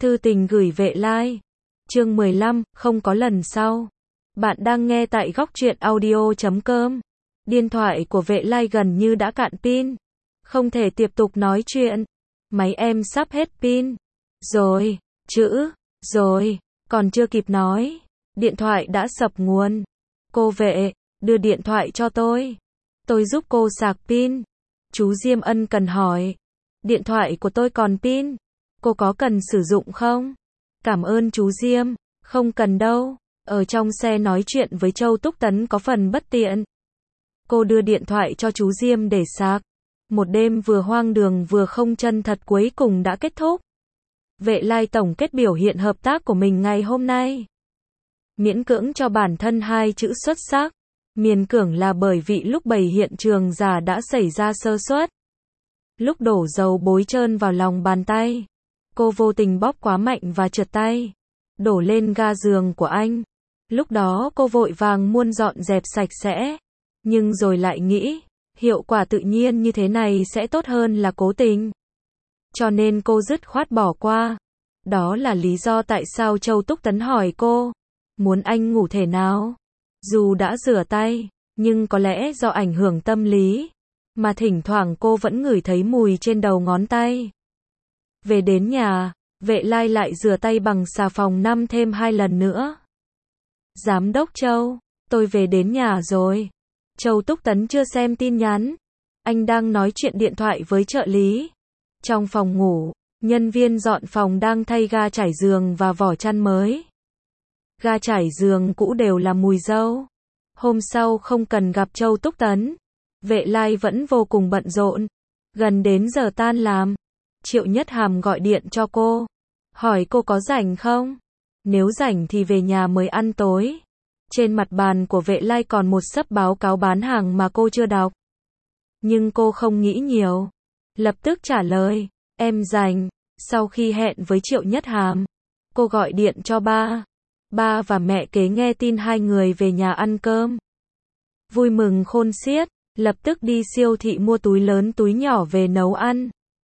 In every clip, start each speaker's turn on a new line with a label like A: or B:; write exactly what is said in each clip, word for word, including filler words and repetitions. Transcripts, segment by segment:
A: Thư tình gửi Vệ Lai. Chương mười lăm, không có lần sau. Bạn đang nghe tại góc truyện audio chấm com. Điện thoại của Vệ Lai gần như đã cạn pin. Không thể tiếp tục nói chuyện. Máy em sắp hết pin. Rồi, chữ, rồi, còn chưa kịp nói. Điện thoại đã sập nguồn. Cô Vệ, đưa điện thoại cho tôi. Tôi giúp cô sạc pin. Chú Diêm ân cần hỏi. Điện thoại của tôi còn pin. Cô có cần sử dụng không? Cảm ơn chú Diêm. Không cần đâu. Ở trong xe nói chuyện với Châu Túc Tấn có phần bất tiện. Cô đưa điện thoại cho chú Diêm để sạc. Một đêm vừa hoang đường vừa không chân thật cuối cùng đã kết thúc. Vệ Lai tổng kết biểu hiện hợp tác của mình ngày hôm nay. Miễn cưỡng cho bản thân hai chữ xuất sắc. Miền cưỡng là bởi vì lúc bày hiện trường giả đã xảy ra sơ suất. Lúc đổ dầu bối trơn vào lòng bàn tay. Cô vô tình bóp quá mạnh và trượt tay. Đổ lên ga giường của anh. Lúc đó cô vội vàng muốn dọn dẹp sạch sẽ. Nhưng rồi lại nghĩ, hiệu quả tự nhiên như thế này sẽ tốt hơn là cố tình. Cho nên cô dứt khoát bỏ qua. Đó là lý do tại sao Châu Túc Tấn hỏi cô, muốn anh ngủ thể nào? Dù đã rửa tay, nhưng có lẽ do ảnh hưởng tâm lý, mà thỉnh thoảng cô vẫn ngửi thấy mùi trên đầu ngón tay. Về đến nhà, Vệ Lai lại rửa tay bằng xà phòng năm thêm hai lần nữa. Giám đốc Châu, tôi về đến nhà rồi. Châu Túc Tấn chưa xem tin nhắn. Anh đang nói chuyện điện thoại với trợ lý. Trong phòng ngủ, nhân viên dọn phòng đang thay ga trải giường và vỏ chăn mới. Ga trải giường cũ đều là mùi dâu. Hôm sau không cần gặp Châu Túc Tấn. Vệ Lai vẫn vô cùng bận rộn. Gần đến giờ tan làm, Triệu Nhất Hàm gọi điện cho cô. Hỏi cô có rảnh không? Nếu rảnh thì về nhà mới ăn tối. Trên mặt bàn của Vệ Lai còn một xấp báo cáo bán hàng mà cô chưa đọc. Nhưng cô không nghĩ nhiều. Lập tức trả lời, em rảnh. Sau khi hẹn với Triệu Nhất Hàm, cô gọi điện cho ba. Ba và mẹ kế nghe tin hai người về nhà ăn cơm. Vui mừng khôn xiết, lập tức đi siêu thị mua túi lớn túi nhỏ về nấu ăn.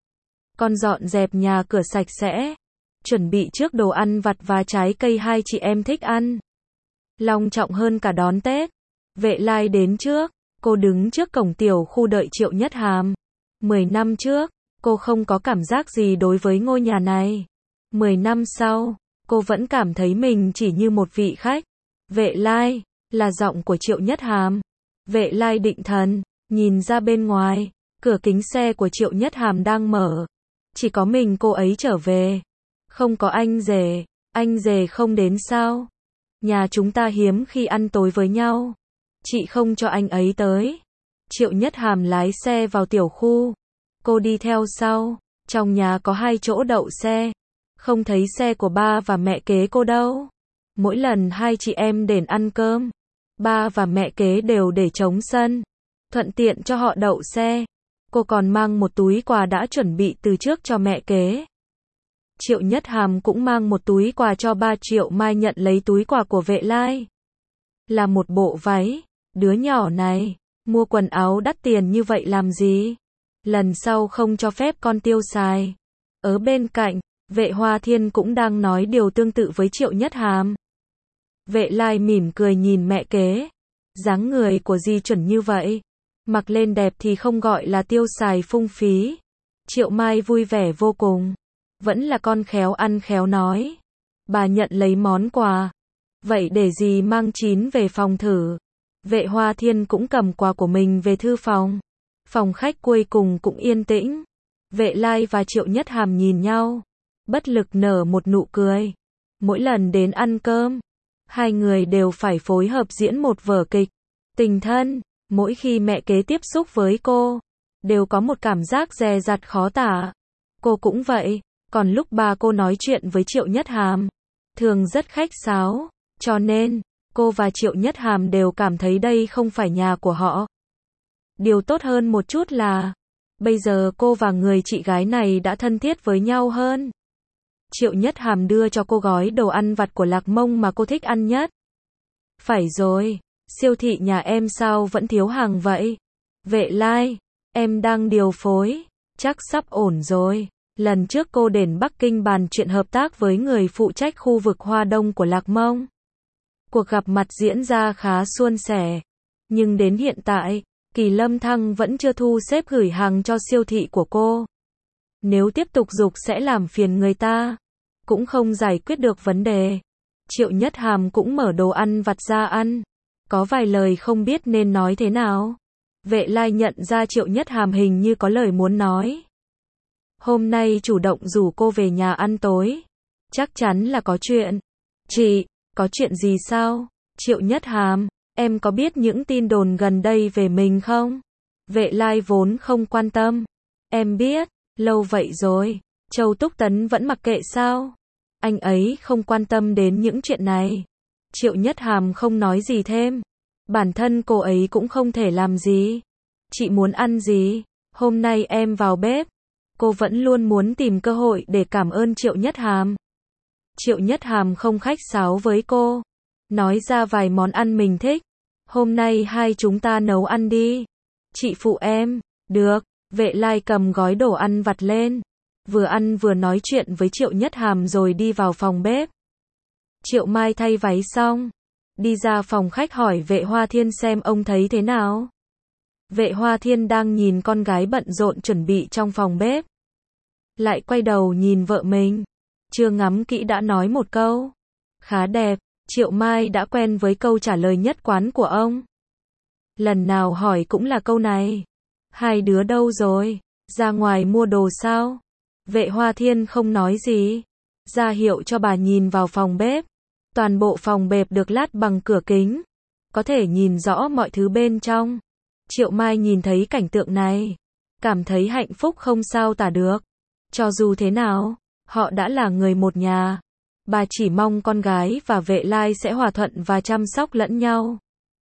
A: Con dọn dẹp nhà cửa sạch sẽ. Chuẩn bị trước đồ ăn vặt và trái cây hai chị em thích ăn. Long trọng hơn cả đón Tết. Vệ Lai đến trước. Cô đứng trước cổng tiểu khu đợi Triệu Nhất Hàm. Mười năm trước, cô không có cảm giác gì đối với ngôi nhà này. Mười năm sau, cô vẫn cảm thấy mình chỉ như một vị khách. Vệ Lai, là giọng của Triệu Nhất Hàm. Vệ Lai định thần, nhìn ra bên ngoài, cửa kính xe của Triệu Nhất Hàm đang mở. Chỉ có mình cô ấy trở về. Không có anh rể, anh rể không đến sao? Nhà chúng ta hiếm khi ăn tối với nhau. Chị không cho anh ấy tới. Triệu Nhất Hàm lái xe vào tiểu khu. Cô đi theo sau. Trong nhà có hai chỗ đậu xe. Không thấy xe của ba và mẹ kế cô đâu. Mỗi lần hai chị em đến ăn cơm, ba và mẹ kế đều để trống sân. Thuận tiện cho họ đậu xe. Cô còn mang một túi quà đã chuẩn bị từ trước cho mẹ kế. Triệu Nhất Hàm cũng mang một túi quà cho ba. Triệu Mai nhận lấy túi quà của Vệ Lai. Là một bộ váy. Đứa nhỏ này, mua quần áo đắt tiền như vậy làm gì? Lần sau không cho phép con tiêu xài. Ở bên cạnh, Vệ Hoa Thiên cũng đang nói điều tương tự với Triệu Nhất Hàm. Vệ Lai mỉm cười nhìn mẹ kế. Dáng người của dì chuẩn như vậy. Mặc lên đẹp thì không gọi là tiêu xài phung phí. Triệu Mai vui vẻ vô cùng. Vẫn là con khéo ăn khéo nói. Bà nhận lấy món quà. Vậy để dì mang chín về phòng thử. Vệ Hoa Thiên cũng cầm quà của mình về thư phòng. Phòng khách cuối cùng cũng yên tĩnh. Vệ Lai và Triệu Nhất Hàm nhìn nhau. Bất lực nở một nụ cười. Mỗi lần đến ăn cơm, hai người đều phải phối hợp diễn một vở kịch. Tình thân, mỗi khi mẹ kế tiếp xúc với cô, đều có một cảm giác dè dặt khó tả. Cô cũng vậy, còn lúc ba cô nói chuyện với Triệu Nhất Hàm, thường rất khách sáo, cho nên, cô và Triệu Nhất Hàm đều cảm thấy đây không phải nhà của họ. Điều tốt hơn một chút là, bây giờ cô và người chị gái này đã thân thiết với nhau hơn. Triệu Nhất Hàm đưa cho cô gói đồ ăn vặt của Lạc Mông mà cô thích ăn nhất. Phải rồi, siêu thị nhà em sao vẫn thiếu hàng vậy? Vệ Lai, em đang điều phối, chắc sắp ổn rồi. Lần trước cô đến Bắc Kinh bàn chuyện hợp tác với người phụ trách khu vực Hoa Đông của Lạc Mông. Cuộc gặp mặt diễn ra khá suôn sẻ. Nhưng đến hiện tại, Kỳ Lâm Thăng vẫn chưa thu xếp gửi hàng cho siêu thị của cô. Nếu tiếp tục giục sẽ làm phiền người ta, cũng không giải quyết được vấn đề. Triệu Nhất Hàm cũng mở đồ ăn vặt ra ăn. Có vài lời không biết nên nói thế nào. Vệ Lai nhận ra Triệu Nhất Hàm hình như có lời muốn nói. Hôm nay chủ động rủ cô về nhà ăn tối. Chắc chắn là có chuyện. Chị, có chuyện gì sao? Triệu Nhất Hàm, em có biết những tin đồn gần đây về mình không? Vệ Lai vốn không quan tâm. Em biết, lâu vậy rồi. Châu Túc Tấn vẫn mặc kệ sao? Anh ấy không quan tâm đến những chuyện này. Triệu Nhất Hàm không nói gì thêm. Bản thân cô ấy cũng không thể làm gì. Chị muốn ăn gì? Hôm nay em vào bếp. Cô vẫn luôn muốn tìm cơ hội để cảm ơn Triệu Nhất Hàm. Triệu Nhất Hàm không khách sáo với cô. Nói ra vài món ăn mình thích. Hôm nay hai chúng ta nấu ăn đi. Chị phụ em. Được. Vệ Lai cầm gói đồ ăn vặt lên. Vừa ăn vừa nói chuyện với Triệu Nhất Hàm rồi đi vào phòng bếp. Triệu Mai thay váy xong. Đi ra phòng khách hỏi Vệ Hoa Thiên xem ông thấy thế nào. Vệ Hoa Thiên đang nhìn con gái bận rộn chuẩn bị trong phòng bếp. Lại quay đầu nhìn vợ mình. Chưa ngắm kỹ đã nói một câu. Khá đẹp. Triệu Mai đã quen với câu trả lời nhất quán của ông. Lần nào hỏi cũng là câu này. Hai đứa đâu rồi? Ra ngoài mua đồ sao? Vệ Hoa Thiên không nói gì. Ra hiệu cho bà nhìn vào phòng bếp. Toàn bộ phòng bếp được lát bằng cửa kính. Có thể nhìn rõ mọi thứ bên trong. Triệu Mai nhìn thấy cảnh tượng này. Cảm thấy hạnh phúc không sao tả được. Cho dù thế nào, họ đã là người một nhà. Bà chỉ mong con gái và Vệ Lai sẽ hòa thuận và chăm sóc lẫn nhau.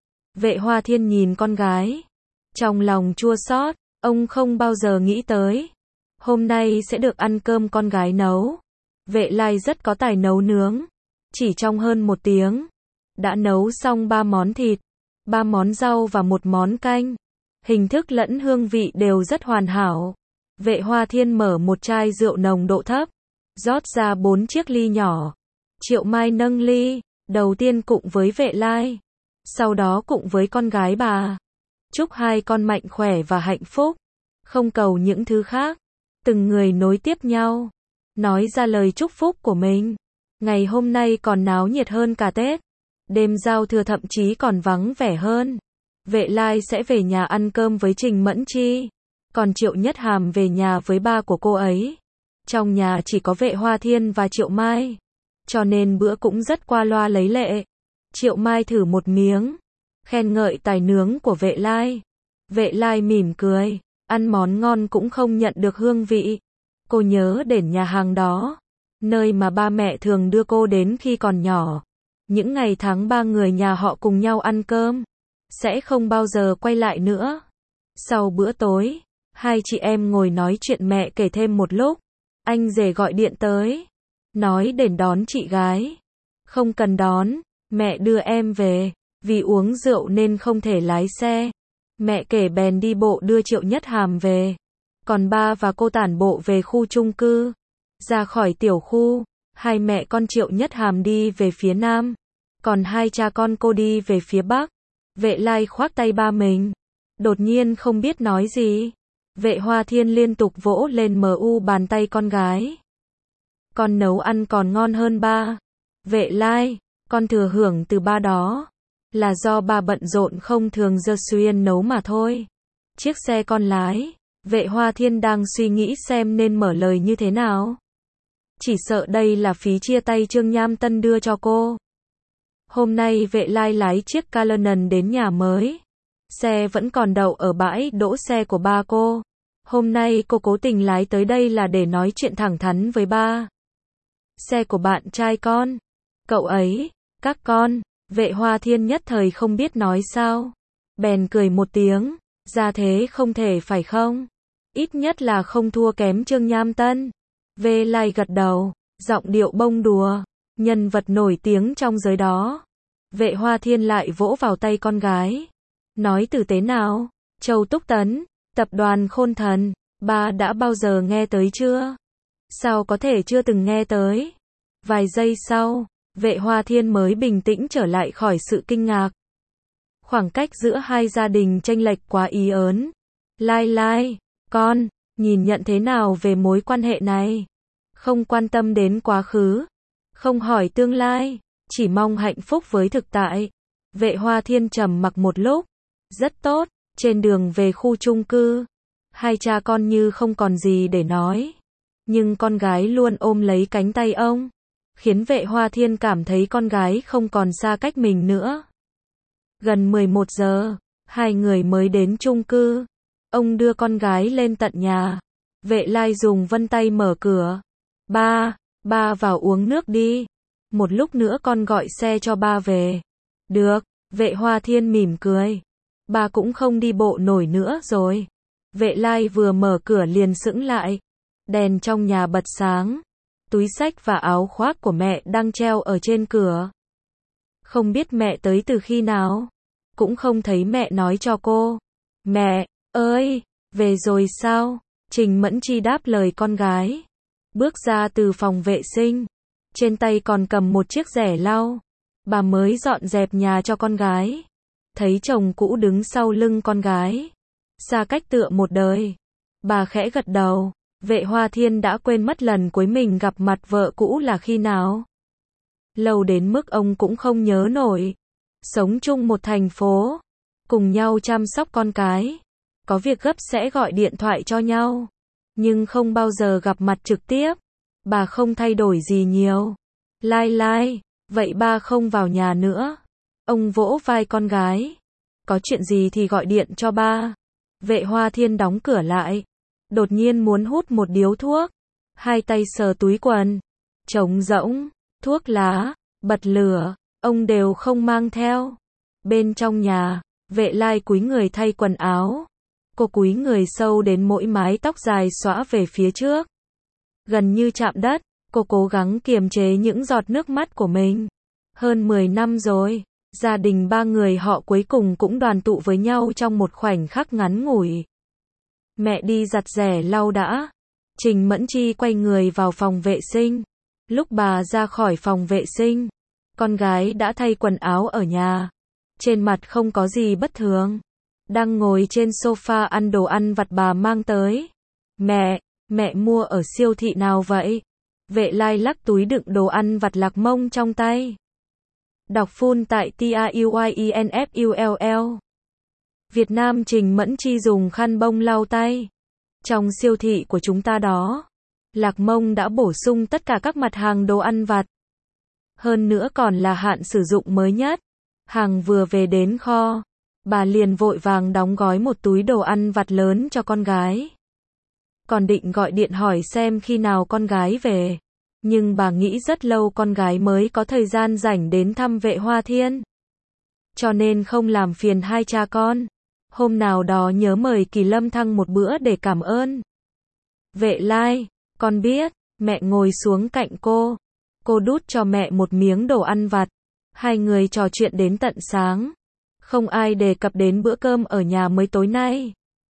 A: Vệ Hoa Thiên nhìn con gái. Trong lòng chua xót, ông không bao giờ nghĩ tới. Hôm nay sẽ được ăn cơm con gái nấu. Vệ Lai rất có tài nấu nướng. Chỉ trong hơn một tiếng, đã nấu xong ba món thịt, ba món rau và một món canh. Hình thức lẫn hương vị đều rất hoàn hảo. Vệ Hoa Thiên mở một chai rượu nồng độ thấp, rót ra bốn chiếc ly nhỏ. Triệu Mai nâng ly, đầu tiên cụng với Vệ Lai, sau đó cụng với con gái bà. Chúc hai con mạnh khỏe và hạnh phúc, không cầu những thứ khác. Từng người nối tiếp nhau, nói ra lời chúc phúc của mình. Ngày hôm nay còn náo nhiệt hơn cả Tết. Đêm giao thừa thậm chí còn vắng vẻ hơn. Vệ Lai sẽ về nhà ăn cơm với Trình Mẫn Chi. Còn Triệu Nhất Hàm về nhà với ba của cô ấy. Trong nhà chỉ có Vệ Hoa Thiên và Triệu Mai. Cho nên bữa cũng rất qua loa lấy lệ. Triệu Mai thử một miếng. Khen ngợi tài nướng của Vệ Lai. Vệ Lai mỉm cười. Ăn món ngon cũng không nhận được hương vị. Cô nhớ đến nhà hàng đó. Nơi mà ba mẹ thường đưa cô đến khi còn nhỏ. Những ngày tháng ba người nhà họ cùng nhau ăn cơm. Sẽ không bao giờ quay lại nữa. Sau bữa tối, hai chị em ngồi nói chuyện mẹ kể thêm một lúc. Anh rể gọi điện tới. Nói đến đón chị gái. Không cần đón, mẹ đưa em về. Vì uống rượu nên không thể lái xe. Mẹ kể bèn đi bộ đưa Triệu Nhất Hàm về. Còn ba và cô tản bộ về khu chung cư. Ra khỏi tiểu khu, hai mẹ con Triệu Nhất Hàm đi về phía nam. Còn hai cha con cô đi về phía bắc. Vệ Lai khoác tay ba mình. Đột nhiên không biết nói gì. Vệ Hoa Thiên liên tục vỗ lên mu bàn tay con gái. Con nấu ăn còn ngon hơn ba. Vệ Lai, con thừa hưởng từ ba đó. Là do ba bận rộn không thường giờ xuyên nấu mà thôi. Chiếc xe con lái. Vệ Hoa Thiên đang suy nghĩ xem nên mở lời như thế nào. Chỉ sợ đây là phí chia tay Trương Nham Tân đưa cho cô. Hôm nay Vệ Lai lái chiếc Callanan đến nhà mới. Xe vẫn còn đậu ở bãi đỗ xe của ba cô. Hôm nay cô cố tình lái tới đây là để nói chuyện thẳng thắn với ba. Xe của bạn trai con. Cậu ấy, các con. Vệ Hoa Thiên nhất thời không biết nói sao. Bèn cười một tiếng. Ra thế không thể phải không? Ít nhất là không thua kém Trương Nham Tân. Vệ Lai gật đầu. Giọng điệu bông đùa. Nhân vật nổi tiếng trong giới đó. Vệ Hoa Thiên lại vỗ vào tay con gái. Nói tử tế nào. Châu Túc Tấn, tập đoàn Khôn Thần. Ba đã bao giờ nghe tới chưa? Sao có thể chưa từng nghe tới? Vài giây sau, Vệ Hoa Thiên mới bình tĩnh trở lại khỏi sự kinh ngạc. Khoảng cách giữa hai gia đình chênh lệch quá ý ớn. Lai Lai, con, nhìn nhận thế nào về mối quan hệ này? Không quan tâm đến quá khứ, không hỏi tương lai, chỉ mong hạnh phúc với thực tại. Vệ Hoa Thiên trầm mặc một lúc. Rất tốt, trên đường về khu chung cư, hai cha con như không còn gì để nói. Nhưng con gái luôn ôm lấy cánh tay ông, khiến Vệ Hoa Thiên cảm thấy con gái không còn xa cách mình nữa. Gần mười một giờ, hai người mới đến chung cư. Ông đưa con gái lên tận nhà. Vệ Lai dùng vân tay mở cửa. Ba, ba vào uống nước đi. Một lúc nữa con gọi xe cho ba về. Được, Vệ Hoa Thiên mỉm cười. Ba cũng không đi bộ nổi nữa rồi. Vệ Lai vừa mở cửa liền sững lại. Đèn trong nhà bật sáng. Túi xách và áo khoác của mẹ đang treo ở trên cửa. Không biết mẹ tới từ khi nào. Cũng không thấy mẹ nói cho cô. Mẹ ơi, về rồi sao? Trình Mẫn Chi đáp lời con gái. Bước ra từ phòng vệ sinh. Trên tay còn cầm một chiếc rẻ lau. Bà mới dọn dẹp nhà cho con gái. Thấy chồng cũ đứng sau lưng con gái. Xa cách tựa một đời. Bà khẽ gật đầu. Vệ Hoa Thiên đã quên mất lần cuối mình gặp mặt vợ cũ là khi nào. Lâu đến mức ông cũng không nhớ nổi. Sống chung một thành phố. Cùng nhau chăm sóc con cái. Có việc gấp sẽ gọi điện thoại cho nhau. Nhưng không bao giờ gặp mặt trực tiếp. Bà không thay đổi gì nhiều. Lai Lai, vậy ba không vào nhà nữa. Ông vỗ vai con gái. Có chuyện gì thì gọi điện cho ba. Vệ Hoa Thiên đóng cửa lại. Đột nhiên muốn hút một điếu thuốc. Hai tay sờ túi quần. Trống rỗng, thuốc lá, bật lửa, ông đều không mang theo. Bên trong nhà, Vệ Lai cúi người thay quần áo. Cô cúi người sâu đến mỗi mái tóc dài xõa về phía trước. Gần như chạm đất, cô cố gắng kiềm chế những giọt nước mắt của mình. Hơn mười năm rồi, gia đình ba người họ cuối cùng cũng đoàn tụ với nhau trong một khoảnh khắc ngắn ngủi. Mẹ đi giặt rẻ lau đã. Trình Mẫn Chi quay người vào phòng vệ sinh. Lúc bà ra khỏi phòng vệ sinh, con gái đã thay quần áo ở nhà. Trên mặt không có gì bất thường. Đang ngồi trên sofa ăn đồ ăn vặt bà mang tới. Mẹ, mẹ mua ở siêu thị nào vậy? Vệ Lai lắc túi đựng đồ ăn vặt Lạc Mông trong tay. Đọc full tại T A U Y E N F U L L. Việt Nam. Trình Mẫn Chi dùng khăn bông lau tay. Trong siêu thị của chúng ta đó, Lạc Mông đã bổ sung tất cả các mặt hàng đồ ăn vặt. Hơn nữa còn là hạn sử dụng mới nhất. Hàng vừa về đến kho, bà liền vội vàng đóng gói một túi đồ ăn vặt lớn cho con gái. Còn định gọi điện hỏi xem khi nào con gái về. Nhưng bà nghĩ rất lâu con gái mới có thời gian rảnh đến thăm Vệ Hoa Thiên. Cho nên không làm phiền hai cha con. Hôm nào đó nhớ mời Kỳ Lâm Thăng một bữa để cảm ơn. Vệ Lai, con biết. Mẹ ngồi xuống cạnh cô. Cô đút cho mẹ một miếng đồ ăn vặt. Hai người trò chuyện đến tận sáng. Không ai đề cập đến bữa cơm ở nhà mới tối nay.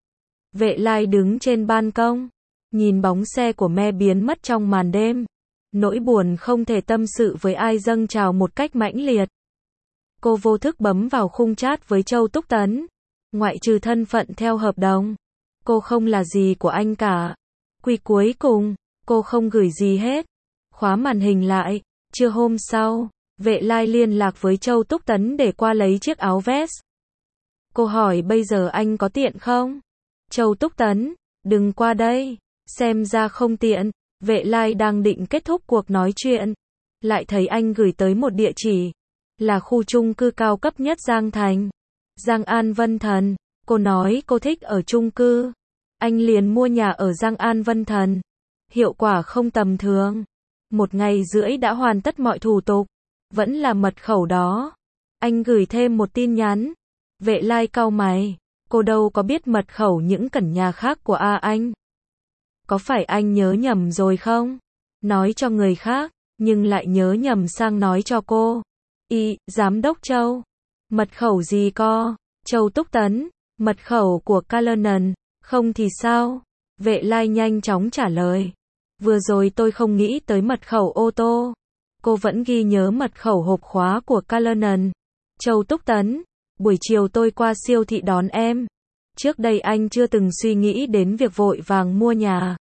A: Vệ Lai đứng trên ban công, nhìn bóng xe của mẹ biến mất trong màn đêm. Nỗi buồn không thể tâm sự với ai dâng trào một cách mãnh liệt. Cô vô thức bấm vào khung chat với Châu Túc Tấn. Ngoại trừ thân phận theo hợp đồng, cô không là gì của anh cả. Quy cuối cùng, cô không gửi gì hết. Khóa màn hình lại. Trưa hôm sau, Vệ Lai liên lạc với Châu Túc Tấn để qua lấy chiếc áo vest. Cô hỏi bây giờ anh có tiện không? Châu Túc Tấn, đừng qua đây. Xem ra không tiện. Vệ Lai đang định kết thúc cuộc nói chuyện. Lại thấy anh gửi tới một địa chỉ. Là khu chung cư cao cấp nhất Giang Thành. Giang An Vân Thần. Cô nói cô thích ở chung cư. Anh liền mua nhà ở Giang An Vân Thần. Hiệu quả không tầm thường. Một ngày rưỡi đã hoàn tất mọi thủ tục. Vẫn là mật khẩu đó. Anh gửi thêm một tin nhắn. Vệ Lai cau mày. Cô đâu có biết mật khẩu những căn nhà khác của A anh. Có phải anh nhớ nhầm rồi không? Nói cho người khác, nhưng lại nhớ nhầm sang nói cho cô. Y, Giám đốc Châu. Mật khẩu gì co? Châu Túc Tấn. Mật khẩu của Calernon. Không thì sao? Vệ Lai nhanh chóng trả lời. Vừa rồi tôi không nghĩ tới mật khẩu ô tô. Cô vẫn ghi nhớ mật khẩu hộp khóa của Callanan. Châu Túc Tấn, buổi chiều tôi qua siêu thị đón em. Trước đây anh chưa từng suy nghĩ đến việc vội vàng mua nhà.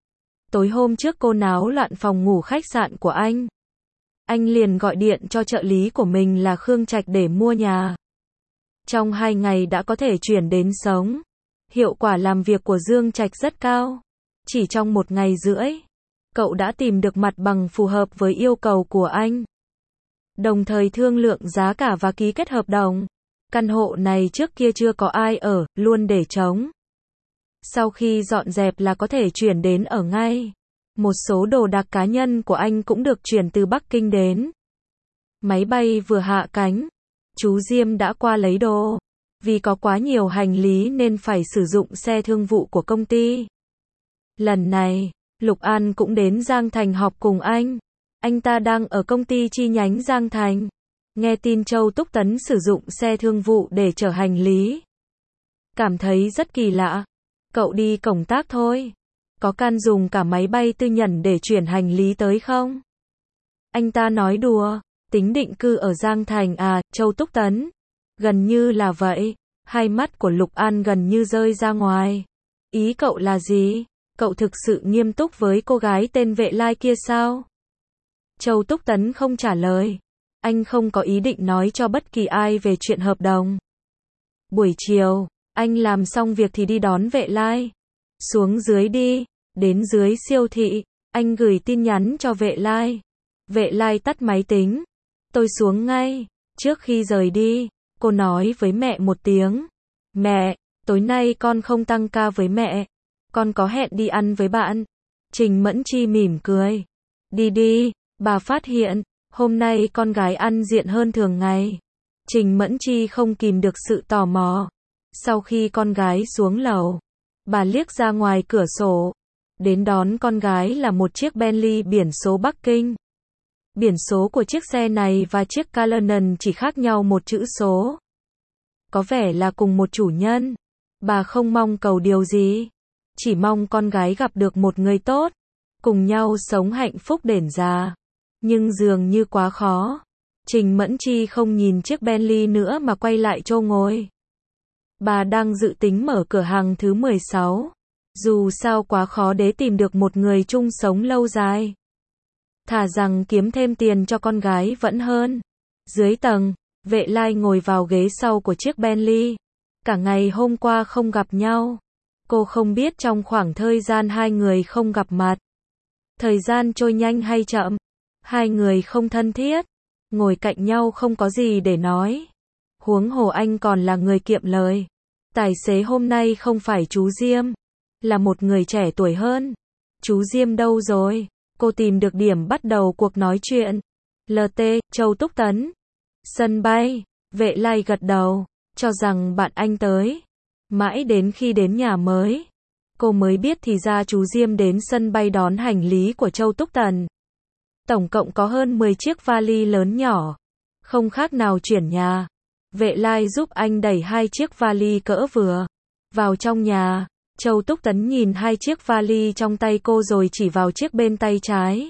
A: Tối hôm trước cô náo loạn phòng ngủ khách sạn của anh. Anh liền gọi điện cho trợ lý của mình là Khương Trạch để mua nhà. Trong hai ngày đã có thể chuyển đến sống. Hiệu quả làm việc của Dương Trạch rất cao. Chỉ trong một ngày rưỡi, cậu đã tìm được mặt bằng phù hợp với yêu cầu của anh. Đồng thời thương lượng giá cả và ký kết hợp đồng. Căn hộ này trước kia chưa có ai ở, luôn để trống. Sau khi dọn dẹp là có thể chuyển đến ở ngay. Một số đồ đạc cá nhân của anh cũng được chuyển từ Bắc Kinh đến. Máy bay vừa hạ cánh, chú Diêm đã qua lấy đồ. Vì có quá nhiều hành lý nên phải sử dụng xe thương vụ của công ty. Lần này, Lục An cũng đến Giang Thành họp cùng anh. Anh ta đang ở công ty chi nhánh Giang Thành. Nghe tin Châu Túc Tấn sử dụng xe thương vụ để chở hành lý. Cảm thấy rất kỳ lạ. Cậu đi công tác thôi. Có can dùng cả máy bay tư nhân để chuyển hành lý tới không? Anh ta nói đùa. Tính định cư ở Giang Thành à, Châu Túc Tấn. Gần như là vậy. Hai mắt của Lục An gần như rơi ra ngoài. Ý cậu là gì? Cậu thực sự nghiêm túc với cô gái tên Vệ Lai kia sao? Châu Túc Tấn không trả lời. Anh không có ý định nói cho bất kỳ ai về chuyện hợp đồng. Buổi chiều, anh làm xong việc thì đi đón Vệ Lai. Xuống dưới đi. Đến dưới siêu thị, anh gửi tin nhắn cho Vệ Lai. Vệ Lai tắt máy tính. Tôi xuống ngay. Trước khi rời đi, cô nói với mẹ một tiếng. Mẹ, tối nay con không tăng ca với mẹ. Con có hẹn đi ăn với bạn. Trình Mẫn Chi mỉm cười. Đi đi, bà phát hiện, hôm nay con gái ăn diện hơn thường ngày. Trình Mẫn Chi không kìm được sự tò mò. Sau khi con gái xuống lầu, bà liếc ra ngoài cửa sổ. Đến đón con gái là một chiếc Bentley biển số Bắc Kinh. Biển số của chiếc xe này và chiếc Callanan chỉ khác nhau một chữ số. Có vẻ là cùng một chủ nhân. Bà không mong cầu điều gì. Chỉ mong con gái gặp được một người tốt. Cùng nhau sống hạnh phúc đến già. Nhưng dường như quá khó. Trình Mẫn Chi không nhìn chiếc Bentley nữa mà quay lại chỗ ngồi. Bà đang dự tính mở cửa hàng thứ mười sáu. Dù sao quá khó để tìm được một người chung sống lâu dài. Thà rằng kiếm thêm tiền cho con gái vẫn hơn. Dưới tầng, Vệ Lai ngồi vào ghế sau của chiếc Bentley. Cả ngày hôm qua không gặp nhau. Cô không biết trong khoảng thời gian hai người không gặp mặt. Thời gian trôi nhanh hay chậm. Hai người không thân thiết. Ngồi cạnh nhau không có gì để nói. Huống hồ anh còn là người kiệm lời. Tài xế hôm nay không phải chú Diêm. Là một người trẻ tuổi hơn. Chú Diêm đâu rồi? Cô tìm được điểm bắt đầu cuộc nói chuyện. lờ tê, Châu Túc Tấn. Sân bay. Vệ Lai gật đầu. Cho rằng bạn anh tới. Mãi đến khi đến nhà mới. Cô mới biết thì ra chú Diêm đến sân bay đón hành lý của Châu Túc Tấn. Tổng cộng có hơn mười chiếc vali lớn nhỏ. Không khác nào chuyển nhà. Vệ Lai giúp anh đẩy hai chiếc vali cỡ vừa. Vào trong nhà. Châu Túc Tấn nhìn hai chiếc vali trong tay cô rồi chỉ vào chiếc bên tay trái.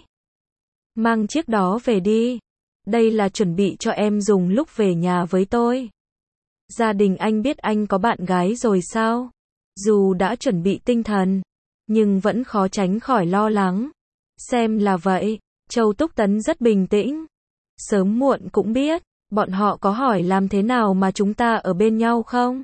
A: Mang chiếc đó về đi. Đây là chuẩn bị cho em dùng lúc về nhà với tôi. Gia đình anh biết anh có bạn gái rồi sao? Dù đã chuẩn bị tinh thần, nhưng vẫn khó tránh khỏi lo lắng. Xem là vậy, Châu Túc Tấn rất bình tĩnh. Sớm muộn cũng biết, bọn họ có hỏi làm thế nào mà chúng ta ở bên nhau không?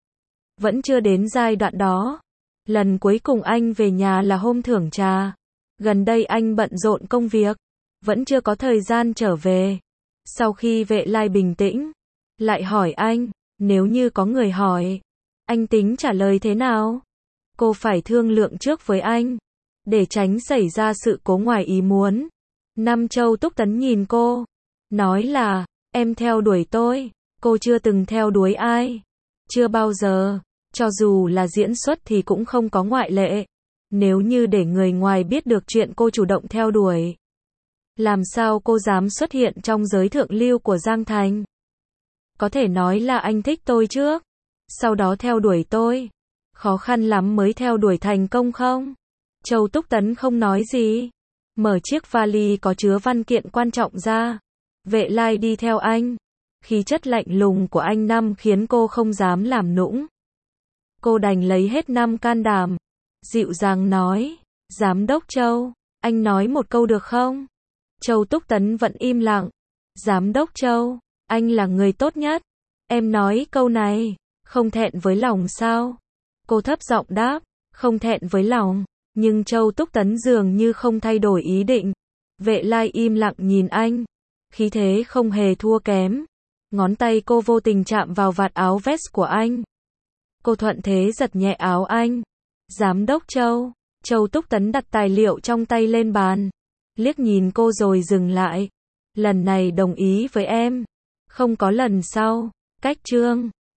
A: Vẫn chưa đến giai đoạn đó. Lần cuối cùng anh về nhà là hôm thưởng trà. Gần đây anh bận rộn công việc, vẫn chưa có thời gian trở về. Sau khi Vệ Lai bình tĩnh, lại hỏi anh, nếu như có người hỏi, anh tính trả lời thế nào? Cô phải thương lượng trước với anh, để tránh xảy ra sự cố ngoài ý muốn. Năm Châu Túc Tấn nhìn cô, nói là, em theo đuổi tôi, cô chưa từng theo đuổi ai. Chưa bao giờ. Cho dù là diễn xuất thì cũng không có ngoại lệ. Nếu như để người ngoài biết được chuyện cô chủ động theo đuổi, làm sao cô dám xuất hiện trong giới thượng lưu của Giang Thành? Có thể nói là anh thích tôi trước, sau đó theo đuổi tôi. Khó khăn lắm mới theo đuổi thành công không? Châu Túc Tấn không nói gì. mở chiếc vali có chứa văn kiện quan trọng ra. Vệ Lai đi theo anh. Khí chất lạnh lùng của anh Năm khiến cô không dám làm nũng. Cô đành lấy hết năm can đảm. Dịu dàng nói, Giám đốc Châu, anh nói một câu được không? Châu Túc Tấn vẫn im lặng. Giám đốc Châu, anh là người tốt nhất. Em nói câu này, không thẹn với lòng sao? Cô thấp giọng đáp, không thẹn với lòng. Nhưng Châu Túc Tấn dường như không thay đổi ý định. Vệ Lai im lặng nhìn anh. Khí thế không hề thua kém. Ngón tay cô vô tình chạm vào vạt áo vest của anh. Cô thuận thế giật nhẹ áo anh. Giám đốc Châu. Châu Túc Tấn đặt tài liệu trong tay lên bàn. Liếc nhìn cô rồi dừng lại. Lần này đồng ý với em. Không có lần sau. Cách chương.